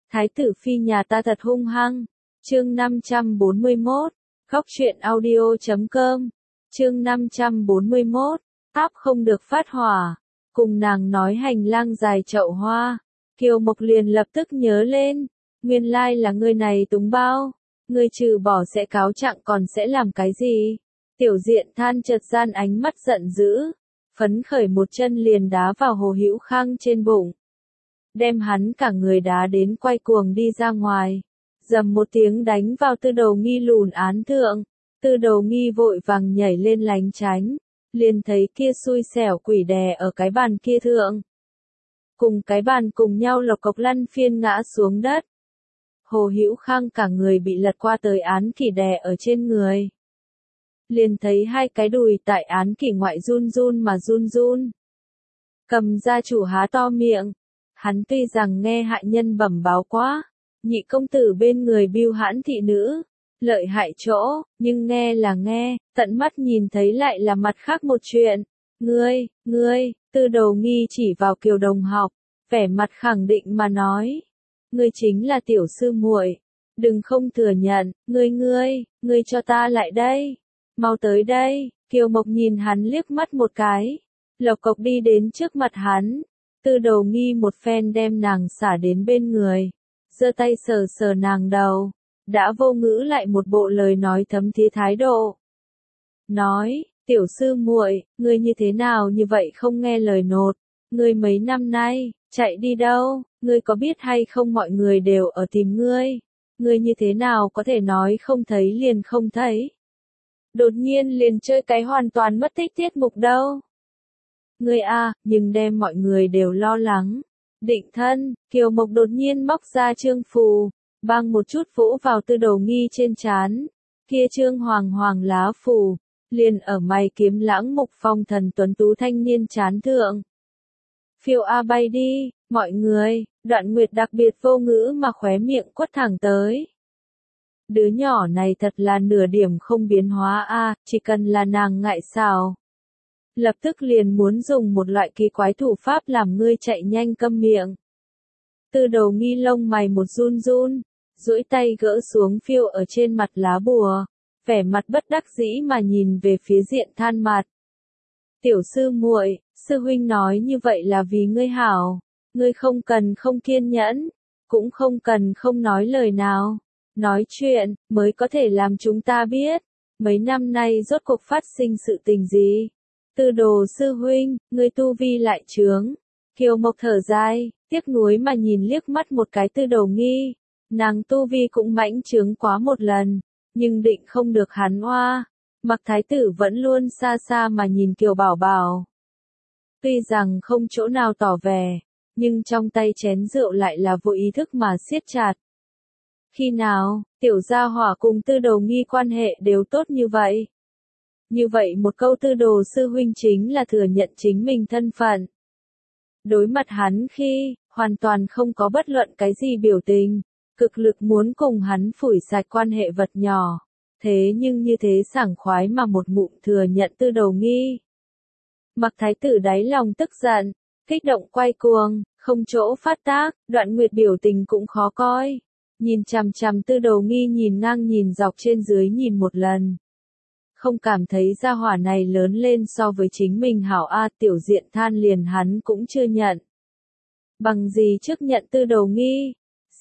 Thái tử phi nhà ta thật hung hăng. Chương 541, Khóc truyện audio.com. Chương 541, áp không được phát hỏa. Cùng nàng nói hành lang dài chậu hoa, Kiều Mộc liền lập tức nhớ lên, nguyên lai là người này túng bao, người trừ bỏ sẽ cáo trạng còn sẽ làm cái gì? Tiểu Diện Than chợt gian ánh mắt giận dữ, phấn khởi một chân liền đá vào Hồ Hữu Khang trên bụng, đem hắn cả người đá đến quay cuồng đi ra ngoài, dầm một tiếng đánh vào Tư Đầu Nghi lùn án thượng. Tư Đầu Nghi vội vàng nhảy lên lánh tránh, liền thấy kia xui xẻo quỷ đè ở cái bàn kia thượng. Cùng cái bàn cùng nhau lộc cộc lăn phiên ngã xuống đất. Hồ Hữu Khang cả người bị lật qua tới án kỷ đè ở trên người. Liền thấy hai cái đùi tại án kỷ ngoại run run mà run run. Cầm gia chủ há to miệng. Hắn tuy rằng nghe hại nhân bẩm báo quá, nhị công tử bên người bưu hãn thị nữ, lợi hại chỗ, nhưng nghe là nghe, tận mắt nhìn thấy lại là mặt khác một chuyện. Ngươi, Tư Đầu Nghi chỉ vào Kiều đồng học, vẻ mặt khẳng định mà nói. Ngươi chính là tiểu sư muội, đừng không thừa nhận, ngươi cho ta lại đây, mau tới đây. Kiều Mộc nhìn hắn liếc mắt một cái, lộc cộc đi đến trước mặt hắn. Tư Đầu Nghi một phen đem nàng xả đến bên người, giơ tay sờ sờ nàng đầu, đã vô ngữ lại một bộ lời nói thấm thía thái độ. Nói, tiểu sư muội, ngươi như thế nào như vậy không nghe lời nột, ngươi mấy năm nay, chạy đi đâu, ngươi có biết hay không mọi người đều ở tìm ngươi như thế nào có thể nói không thấy liền không thấy. Đột nhiên liền chơi cái hoàn toàn mất tích tiết mục đâu. Ngươi a, nhưng đem mọi người đều lo lắng. Định thân, Kiều Mộc đột nhiên móc ra trương phù, bang một chút vỗ vào Tư Đầu Nghi trên trán. Kia trương hoàng hoàng lá phù, liền ở mày kiếm lãng mục phong thần tuấn tú thanh niên trán thượng. Phiêu a bay đi, mọi người, Đoạn Nguyệt đặc biệt vô ngữ mà khóe miệng quất thẳng tới. Đứa nhỏ này thật là nửa điểm không biến hóa a, chỉ cần là nàng ngại xào. Lập tức liền muốn dùng một loại kỳ quái thủ pháp làm ngươi chạy nhanh câm miệng. Tư Đầu Nghi lông mày một run run, duỗi tay gỡ xuống phiêu ở trên mặt lá bùa, vẻ mặt bất đắc dĩ mà nhìn về phía Diện Than mặt. Tiểu sư muội, sư huynh nói như vậy là vì ngươi hảo, ngươi không cần không kiên nhẫn, cũng không cần không nói lời nào, nói chuyện mới có thể làm chúng ta biết, mấy năm nay rốt cuộc phát sinh sự tình gì. Tư Đồ sư huynh, ngươi tu vi lại trướng. Kiều Mộc thở dài, tiếc nuối mà nhìn liếc mắt một cái Tư Đầu Nghi, nàng tu vi cũng mãnh trướng quá một lần, nhưng định không được hắn oa. Mặc thái tử vẫn luôn xa xa mà nhìn Kiều Bảo Bảo. Tuy rằng không chỗ nào tỏ vẻ, nhưng trong tay chén rượu lại là vô ý thức mà siết chặt. Khi nào, tiểu gia hỏa cùng Tư Đầu Nghi quan hệ đều tốt như vậy? Như vậy một câu Tư Đồ sư huynh chính là thừa nhận chính mình thân phận. Đối mặt hắn khi, hoàn toàn không có bất luận cái gì biểu tình, cực lực muốn cùng hắn phủi sạch quan hệ vật nhỏ. Thế nhưng như thế sảng khoái mà một ngụm thừa nhận Tư Đầu Nghi. Mặc thái tử đáy lòng tức giận, kích động quay cuồng, không chỗ phát tác, Đoạn Nguyệt biểu tình cũng khó coi. Nhìn chằm chằm Tư Đầu Nghi nhìn ngang nhìn dọc trên dưới nhìn một lần. Không cảm thấy gia hỏa này lớn lên so với chính mình hảo a. Tiểu Diện Than liền hắn cũng chưa nhận. Bằng gì trước nhận Tư Đầu Nghi?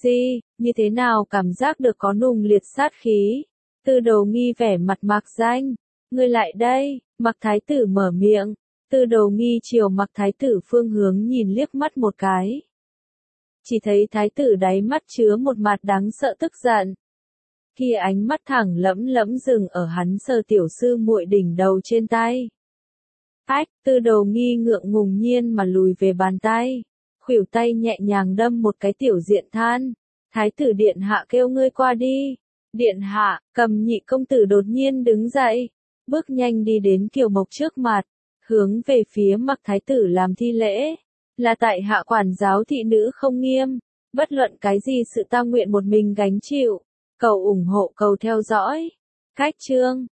Như thế nào cảm giác được có nùng liệt sát khí? Tư Đầu Nghi vẻ mặt mạc danh. Ngươi lại đây, Mặc thái tử mở miệng. Tư Đầu Nghi chiều Mặc thái tử phương hướng nhìn liếc mắt một cái. Chỉ thấy thái tử đáy mắt chứa một mặt đáng sợ tức giận. Kia ánh mắt thẳng lẫm lẫm dừng ở hắn sờ tiểu sư muội đỉnh đầu trên tay. Tư Đầu Nghi ngượng ngùng nhiên mà lùi về bàn tay, khuỷu tay nhẹ nhàng đâm một cái Tiểu Diện Than. Thái tử điện hạ kêu ngươi qua đi. Điện hạ, Cầm nhị công tử đột nhiên đứng dậy, bước nhanh đi đến Kiều Mộc trước mặt, hướng về phía Mặc thái tử làm thi lễ. Là tại hạ quản giáo thị nữ không nghiêm, bất luận cái gì sự ta nguyện một mình gánh chịu. Cầu ủng hộ cầu theo dõi. Cách chương